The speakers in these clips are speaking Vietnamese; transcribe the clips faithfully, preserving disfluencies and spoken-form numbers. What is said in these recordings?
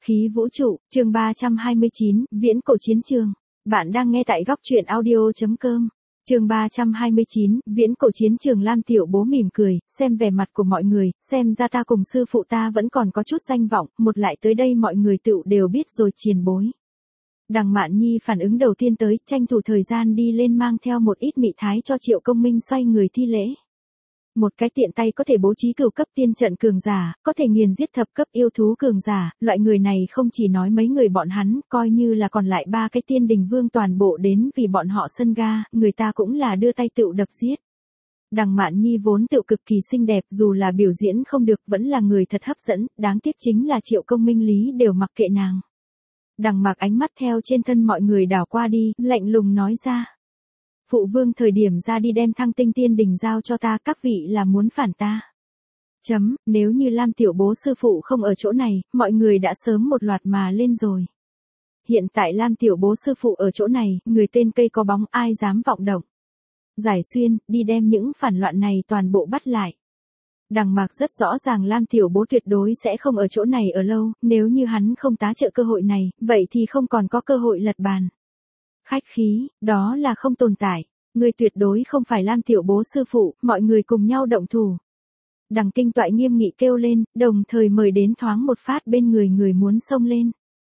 Khí vũ trụ, chương ba trăm hai mươi chín, Viễn cổ chiến trường. Bạn đang nghe tại góc truyện audio chấm com. Chương ba trăm hai mươi chín, Viễn cổ chiến trường. Lam Tiểu Bố mỉm cười, xem vẻ mặt của mọi người, xem ra ta cùng sư phụ ta vẫn còn có chút danh vọng, một lại tới đây mọi người tựu đều biết rồi tiền bối. Đằng Mạn Nhi phản ứng đầu tiên tới, tranh thủ thời gian đi lên mang theo một ít mị thái cho Triệu Công Minh xoay người thi lễ. Một cái tiện tay có thể bố trí cửu cấp tiên trận cường giả, có thể nghiền giết thập cấp yêu thú cường giả, loại người này không chỉ nói mấy người bọn hắn, coi như là còn lại ba cái tiên đình vương toàn bộ đến vì bọn họ sân ga, người ta cũng là đưa tay tựu đập giết. Đằng Mạn Nhi vốn tựu cực kỳ xinh đẹp, dù là biểu diễn không được vẫn là người thật hấp dẫn, đáng tiếc chính là Triệu Công Minh lý đều mặc kệ nàng. Đằng Mạc ánh mắt theo trên thân mọi người đảo qua đi, lạnh lùng nói ra. Phụ vương thời điểm ra đi đem Thăng Tinh Tiên Đình giao cho ta, các vị là muốn phản ta. Chấm, nếu như Lam Tiểu Bố sư phụ không ở chỗ này, mọi người đã sớm một loạt mà lên rồi. Hiện tại Lam Tiểu Bố sư phụ ở chỗ này, người tên cây có bóng ai dám vọng động. Giải Xuyên, đi đem những phản loạn này toàn bộ bắt lại. Đằng Mạc rất rõ ràng Lam Tiểu Bố tuyệt đối sẽ không ở chỗ này ở lâu, nếu như hắn không tá trợ cơ hội này, vậy thì không còn có cơ hội lật bàn. Khách khí, đó là không tồn tại, người tuyệt đối không phải Lam Tiểu Bố sư phụ, mọi người cùng nhau động thủ. Đằng Kinh Toại nghiêm nghị kêu lên, đồng thời mời đến thoáng một phát bên người người muốn xông lên.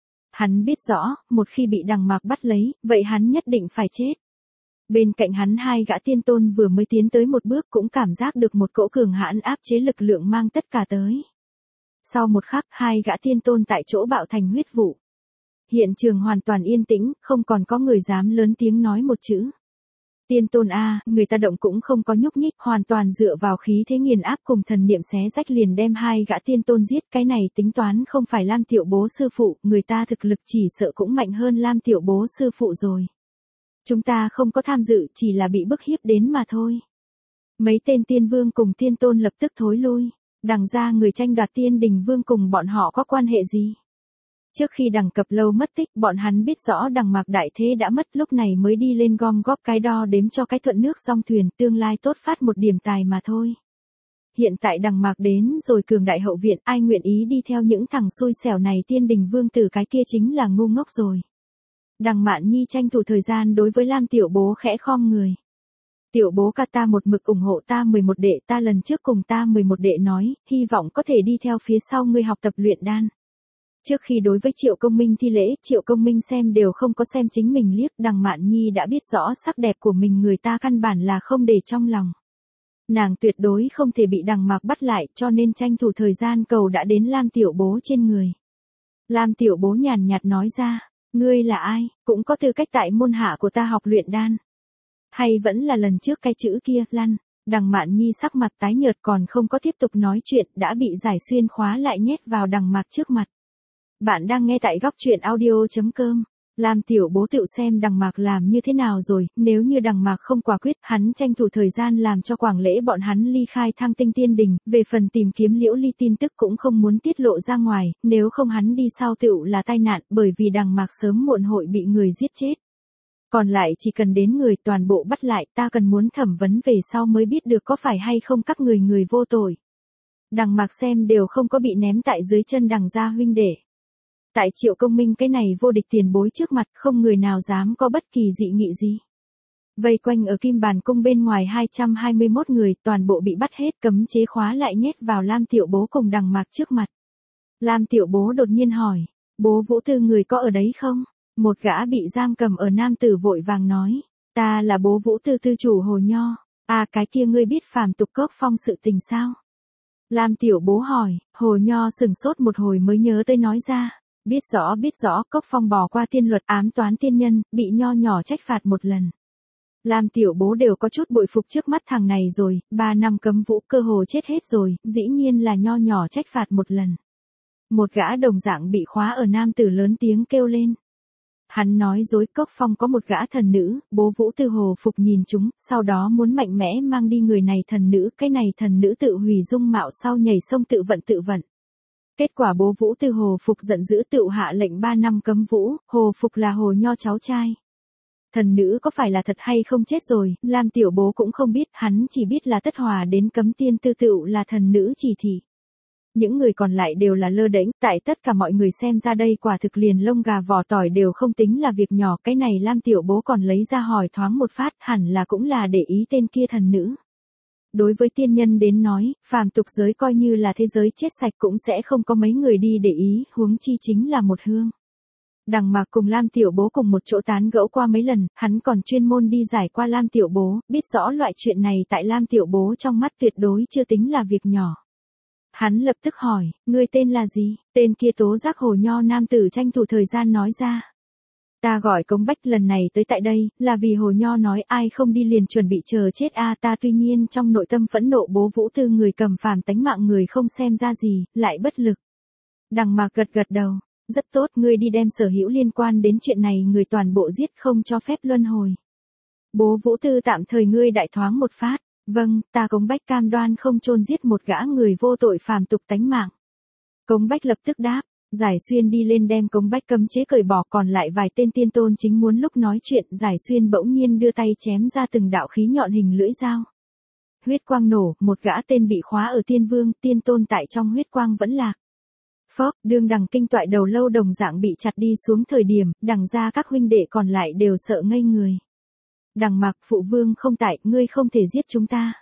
Hắn biết rõ, một khi bị Đằng Mạc bắt lấy, vậy hắn nhất định phải chết. Bên cạnh hắn hai gã tiên tôn vừa mới tiến tới một bước cũng cảm giác được một cỗ cường hãn áp chế lực lượng mang tất cả tới. Sau một khắc, hai gã tiên tôn tại chỗ bạo thành huyết vụ. Hiện trường hoàn toàn yên tĩnh, không còn có người dám lớn tiếng nói một chữ. Tiên tôn A, người ta động cũng không có nhúc nhích, hoàn toàn dựa vào khí thế nghiền áp cùng thần niệm xé rách liền đem hai gã tiên tôn giết, cái này tính toán không phải Lam Tiểu Bố sư phụ, người ta thực lực chỉ sợ cũng mạnh hơn Lam Tiểu Bố sư phụ rồi. Chúng ta không có tham dự, chỉ là bị bức hiếp đến mà thôi. Mấy tên tiên vương cùng tiên tôn lập tức thối lui, đằng ra người tranh đoạt tiên đình vương cùng bọn họ có quan hệ gì? Trước khi Đằng Cập Lâu mất tích, bọn hắn biết rõ Đằng Mạc đại thế đã mất, lúc này mới đi lên gom góp cái đo đếm cho cái thuận nước song thuyền, tương lai tốt phát một điểm tài mà thôi. Hiện tại Đằng Mạc đến rồi cường đại hậu viện, ai nguyện ý đi theo những thằng xui xẻo này, tiên đình vương tử cái kia chính là ngu ngốc rồi. Đằng Mạn Nhi tranh thủ thời gian đối với Lam Tiểu Bố khẽ khom người. Tiểu Bố ca, ta một mực ủng hộ ta mười một đệ, ta lần trước cùng ta mười một đệ nói, hy vọng có thể đi theo phía sau ngươi học tập luyện đan. Trước khi đối với Triệu Công Minh thi lễ, Triệu Công Minh xem đều không có xem chính mình liếc, Đằng Mạn Nhi đã biết rõ sắc đẹp của mình người ta căn bản là không để trong lòng. Nàng tuyệt đối không thể bị Đằng Mạc bắt lại, cho nên tranh thủ thời gian cầu đã đến Lam Tiểu Bố trên người. Lam Tiểu Bố nhàn nhạt nói ra, ngươi là ai, cũng có tư cách tại môn hạ của ta học luyện đan. Hay vẫn là lần trước cái chữ kia, lăn. Đằng Mạn Nhi sắc mặt tái nhợt còn không có tiếp tục nói chuyện, đã bị Giải Xuyên khóa lại nhét vào Đằng Mạc trước mặt. Bạn đang nghe tại góc truyện audio chấm com. Lam Tiểu Bố tự xem Đằng Mạc làm như thế nào rồi, nếu như Đằng Mạc không quả quyết, hắn tranh thủ thời gian làm cho Quảng Lễ bọn hắn ly khai Thăng Tinh Tiên Đình, về phần tìm kiếm Liễu Ly tin tức cũng không muốn tiết lộ ra ngoài, nếu không hắn đi sau tựu là tai nạn, bởi vì Đằng Mạc sớm muộn hội bị người giết chết. Còn lại chỉ cần đến người toàn bộ bắt lại, ta cần muốn thẩm vấn về sau mới biết được có phải hay không các người người vô tội. Đằng Mạc xem đều không có bị ném tại dưới chân Đằng gia huynh đệ. Tại Triệu Công Minh cái này vô địch tiền bối trước mặt, không người nào dám có bất kỳ dị nghị gì. Vây quanh ở Kim Bàn Cung bên ngoài hai trăm hai mươi mốt người, toàn bộ bị bắt hết, cấm chế khóa lại nhét vào Lam Tiểu Bố cùng Đằng Mạc trước mặt. Lam Tiểu Bố đột nhiên hỏi, Bố Vũ Tư người có ở đấy không? Một gã bị giam cầm ở nam tử vội vàng nói, ta là Bố Vũ Tư tư chủ Hồ Nho. À, cái kia ngươi biết Phàm Tục Cốc Phong sự tình sao? Lam Tiểu Bố hỏi, Hồ Nho sừng sốt một hồi mới nhớ tới nói ra. Biết rõ biết rõ, Cốc Phong bỏ qua tiên luật ám toán tiên nhân, bị Nho nhỏ trách phạt một lần. Lam Tiểu Bố đều có chút bội phục trước mắt thằng này rồi, ba năm cấm vũ cơ hồ chết hết rồi, dĩ nhiên là Nho nhỏ trách phạt một lần. Một gã đồng dạng bị khóa ở nam tử lớn tiếng kêu lên. Hắn nói dối, Cốc Phong có một gã thần nữ, Bố Vũ Tư hồ phục nhìn chúng, sau đó muốn mạnh mẽ mang đi người này thần nữ, cái này thần nữ tự hủy dung mạo sau nhảy sông tự vận tự vận. Kết quả Bố Vũ Tư hồ phục giận dữ tựu hạ lệnh ba năm cấm vũ, hồ phục là Hồ Nho cháu trai. Thần nữ có phải là thật hay không chết rồi, Lam Tiểu Bố cũng không biết, hắn chỉ biết là Tất Hòa đến cấm tiên tư tựu là thần nữ chỉ thị. những người còn lại đều là lơ đễnh, tại tất cả mọi người xem ra đây quả thực liền lông gà vỏ tỏi đều không tính là việc nhỏ, cái này Lam Tiểu Bố còn lấy ra hỏi thoáng một phát, hẳn là cũng là để ý tên kia thần nữ. Đối với tiên nhân đến nói, phàm tục giới coi như là thế giới chết sạch cũng sẽ không có mấy người đi để ý, huống chi chính là một hương. Đằng Mạc cùng Lam Tiểu Bố cùng một chỗ tán gẫu qua mấy lần, hắn còn chuyên môn đi giải qua Lam Tiểu Bố, biết rõ loại chuyện này tại Lam Tiểu Bố trong mắt tuyệt đối chưa tính là việc nhỏ. Hắn lập tức hỏi, ngươi tên là gì? Tên kia tố giác hồ nho nam tử tranh thủ thời gian nói ra. Ta gọi Cống Bách lần này tới tại đây, là vì hồ nho nói ai không đi liền chuẩn bị chờ chết a ta tuy nhiên trong nội tâm phẫn nộ Bố Vũ Tư người cầm phàm tánh mạng người không xem ra gì, lại bất lực. Đằng Mạc gật gật đầu, rất tốt, ngươi đi đem sở hữu liên quan đến chuyện này người toàn bộ giết không cho phép luân hồi. Bố Vũ Tư tạm thời ngươi đại thoáng một phát. Vâng, ta Cống Bách cam đoan không chôn giết một gã người vô tội phàm tục tánh mạng. Cống Bách lập tức đáp, Giải Xuyên đi lên đem Cống Bách cấm chế cởi bỏ, còn lại vài tên tiên tôn chính muốn lúc nói chuyện, Giải Xuyên bỗng nhiên đưa tay chém ra từng đạo khí nhọn hình lưỡi dao. Huyết quang nổ, một gã tên bị khóa ở tiên vương, tiên tôn tại trong huyết quang vẫn lạc. Phốc, đương Đằng Kinh toại đầu lâu đồng dạng bị chặt đi xuống thời điểm, Đằng ra các huynh đệ còn lại đều sợ ngây người. Đằng Mạc, phụ vương không tại, ngươi không thể giết chúng ta.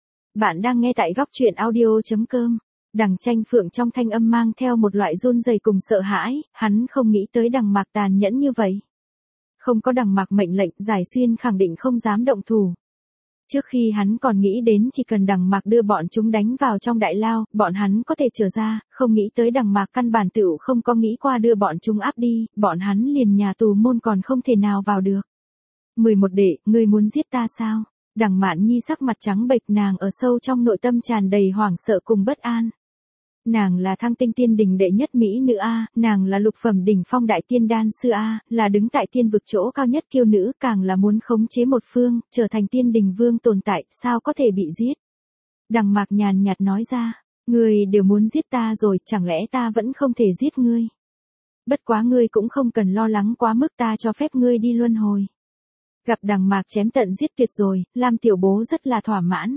Bạn đang nghe tại góc truyện audio.com. Đằng Tranh Phượng trong thanh âm mang theo một loại run rẩy cùng sợ hãi, hắn không nghĩ tới Đằng Mạc tàn nhẫn như vậy. Không có Đằng Mạc mệnh lệnh, Giải Xuyên khẳng định không dám động thủ. Trước khi hắn còn nghĩ đến chỉ cần Đằng Mạc đưa bọn chúng đánh vào trong đại lao, bọn hắn có thể trở ra, không nghĩ tới Đằng Mạc căn bản tựu không có nghĩ qua đưa bọn chúng áp đi, bọn hắn liền nhà tù môn còn không thể nào vào được. mười một đệ, ngươi muốn giết ta sao? Đằng Mạn Nhi sắc mặt trắng bệch, nàng ở sâu trong nội tâm tràn đầy hoảng sợ cùng bất an. Nàng là Thăng Tinh Tiên Đình đệ nhất mỹ nữ a, nàng là lục phẩm đỉnh phong đại tiên đan sư a, là đứng tại tiên vực chỗ cao nhất kiêu nữ, càng là muốn khống chế một phương, trở thành tiên đình vương tồn tại, sao có thể bị giết? Đằng Mạc nhàn nhạt nói ra, ngươi đều muốn giết ta rồi, chẳng lẽ ta vẫn không thể giết ngươi? Bất quá ngươi cũng không cần lo lắng quá mức, ta cho phép ngươi đi luân hồi. Gặp Đằng Mạc chém tận giết tuyệt rồi, Lam Tiểu Bố rất là thỏa mãn.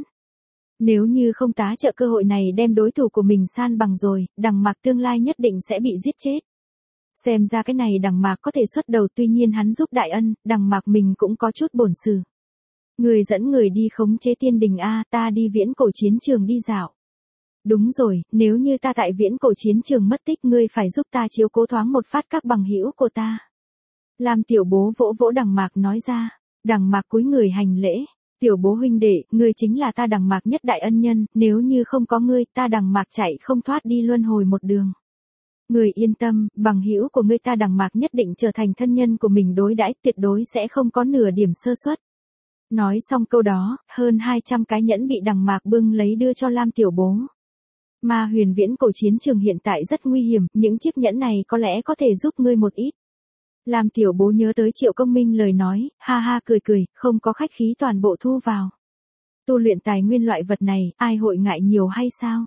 Nếu như không tá trợ cơ hội này đem đối thủ của mình san bằng rồi, Đằng Mạc tương lai nhất định sẽ bị giết chết. Xem ra cái này Đằng Mạc có thể xuất đầu, tuy nhiên hắn giúp đại ân, Đằng Mạc mình cũng có chút bổn sự. Người dẫn người đi khống chế tiên đình a, ta đi viễn cổ chiến trường đi dạo. Đúng rồi, nếu như ta tại viễn cổ chiến trường mất tích, ngươi phải giúp ta chiếu cố thoáng một phát các bằng hữu của ta. Lam Tiểu Bố vỗ vỗ Đằng Mạc nói ra. Đằng Mạc cúi người hành lễ. Tiểu Bố huynh đệ, ngươi chính là ta Đằng Mạc nhất đại ân nhân, nếu như không có ngươi, ta Đằng Mạc chạy không thoát đi luân hồi một đường. Ngươi yên tâm, bằng hữu của ngươi ta Đằng Mạc nhất định trở thành thân nhân của mình đối đãi, tuyệt đối sẽ không có nửa điểm sơ suất. Nói xong câu đó, hơn hai trăm cái nhẫn bị Đằng Mạc bưng lấy đưa cho Lam Tiểu Bố. Ma huyền viễn cổ chiến trường hiện tại rất nguy hiểm, những chiếc nhẫn này có lẽ có thể giúp ngươi một ít. Lam Tiểu Bố nhớ tới Triệu Công Minh lời nói, ha ha cười cười, không có khách khí toàn bộ thu vào. Tu luyện tài nguyên loại vật này, ai hội ngại nhiều hay sao?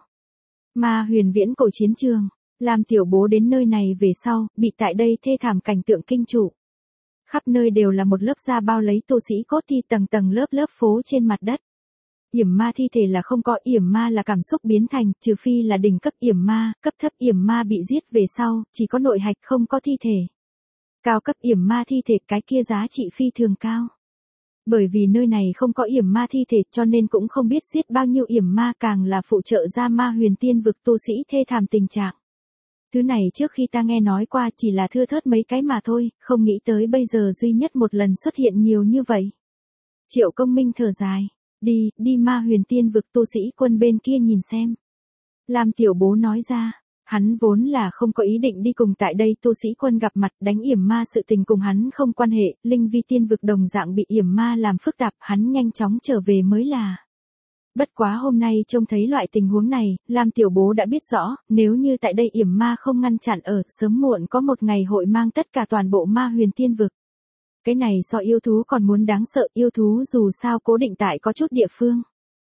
Ma huyền viễn cổ chiến trường, Lam Tiểu Bố đến nơi này về sau, bị tại đây thê thảm cảnh tượng kinh trụ. Khắp nơi đều là một lớp da bao lấy tu sĩ cốt thi, tầng tầng lớp lớp phố trên mặt đất. Yểm ma thi thể là không có, yểm ma là cảm xúc biến thành, trừ phi là đỉnh cấp yểm ma, cấp thấp yểm ma bị giết về sau, chỉ có nội hạch không có thi thể. Cao cấp yểm ma thi thể cái kia giá trị phi thường cao. Bởi vì nơi này không có yểm ma thi thể cho nên cũng không biết giết bao nhiêu yểm ma, càng là phụ trợ ra ma huyền tiên vực tu sĩ thê thảm tình trạng. Thứ này trước khi ta nghe nói qua chỉ là thưa thớt mấy cái mà thôi, không nghĩ tới bây giờ duy nhất một lần xuất hiện nhiều như vậy. Triệu Công Minh thở dài, đi, đi ma huyền tiên vực tu sĩ quân bên kia nhìn xem. Lam Tiểu Bố nói ra. Hắn vốn là không có ý định đi cùng tại đây tu sĩ quân gặp mặt, đánh yểm ma sự tình cùng hắn không quan hệ, linh vi tiên vực đồng dạng bị yểm ma làm phức tạp, hắn nhanh chóng trở về mới là. Bất quá hôm nay trông thấy loại tình huống này, Lam Tiểu Bố đã biết rõ, nếu như tại đây yểm ma không ngăn chặn ở, sớm muộn có một ngày hội mang tất cả toàn bộ ma huyền tiên vực. Cái này so yêu thú còn muốn đáng sợ, yêu thú dù sao cố định tại có chút địa phương.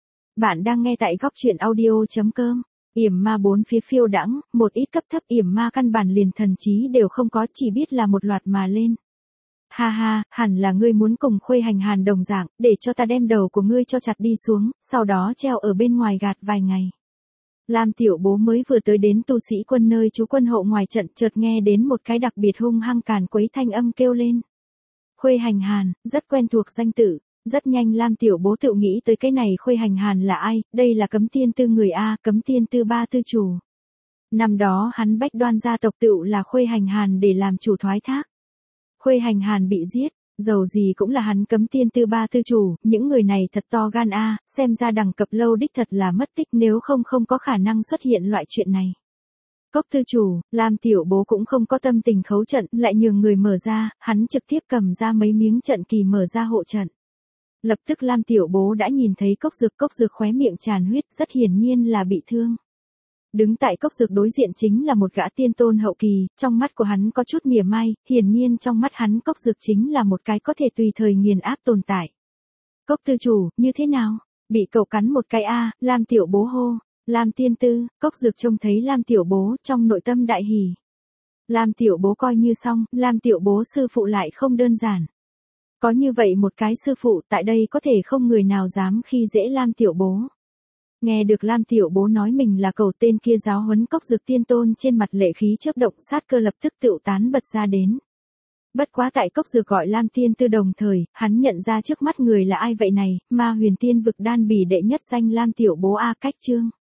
Bạn đang nghe tại góc truyện audio.com. Yểm ma bốn phía phiêu đãng, một ít cấp thấp yểm ma căn bản liền thần trí đều không có, chỉ biết là một loạt mà lên. Ha ha, hẳn là ngươi muốn cùng Khuê Hành Hàn đồng dạng, để cho ta đem đầu của ngươi cho chặt đi xuống, sau đó treo ở bên ngoài gạt vài ngày. Lam Tiểu Bố mới vừa tới đến tu sĩ quân nơi chú quân hộ ngoài trận, chợt nghe đến một cái đặc biệt hung hăng càn quấy thanh âm kêu lên. Khuê Hành Hàn, rất quen thuộc danh tự. Rất nhanh Lam Tiểu Bố tự nghĩ tới cái này Khuê Hành Hàn là ai, đây là Cấm Tiên Tư người A, Cấm Tiên Tư ba tư chủ. Năm đó hắn Bách Đoan gia tộc tựu là Khuê Hành Hàn để làm chủ thoái thác. Khuê Hành Hàn bị giết, dầu gì cũng là hắn Cấm Tiên Tư ba tư chủ, những người này thật to gan A, xem ra đẳng cập lâu đích thật là mất tích, nếu không không có khả năng xuất hiện loại chuyện này. Cốc tư chủ, Lam Tiểu Bố cũng không có tâm tình khấu trận, lại nhường người mở ra, hắn trực tiếp cầm ra mấy miếng trận kỳ mở ra hộ trận. Lập tức Lam Tiểu Bố đã nhìn thấy Cốc Dược, Cốc Dược khóe miệng tràn huyết, rất hiển nhiên là bị thương. Đứng tại Cốc Dược đối diện chính là một gã tiên tôn hậu kỳ, trong mắt của hắn có chút mỉa mai, hiển nhiên trong mắt hắn Cốc Dược chính là một cái có thể tùy thời nghiền áp tồn tại. Cốc tư chủ, như thế nào? Bị cậu cắn một cái a, Lam Tiểu Bố hô. Lam tiên tư, Cốc Dược trông thấy Lam Tiểu Bố, trong nội tâm đại hỉ. Lam Tiểu Bố coi như xong, Lam Tiểu Bố sư phụ lại không đơn giản. Có như vậy một cái sư phụ, tại đây có thể không người nào dám khi dễ Lam Tiểu Bố. Nghe được Lam Tiểu Bố nói mình là cầu, tên kia giáo huấn Cốc Dược tiên tôn trên mặt lệ khí chớp động, sát cơ lập tức tựu tán bật ra đến. Bất quá tại Cốc Dược gọi Lam tiên tư đồng thời, hắn nhận ra trước mắt người là ai vậy này, Ma Huyền Tiên vực đan bỉ đệ nhất danh Lam Tiểu Bố a, cách chương.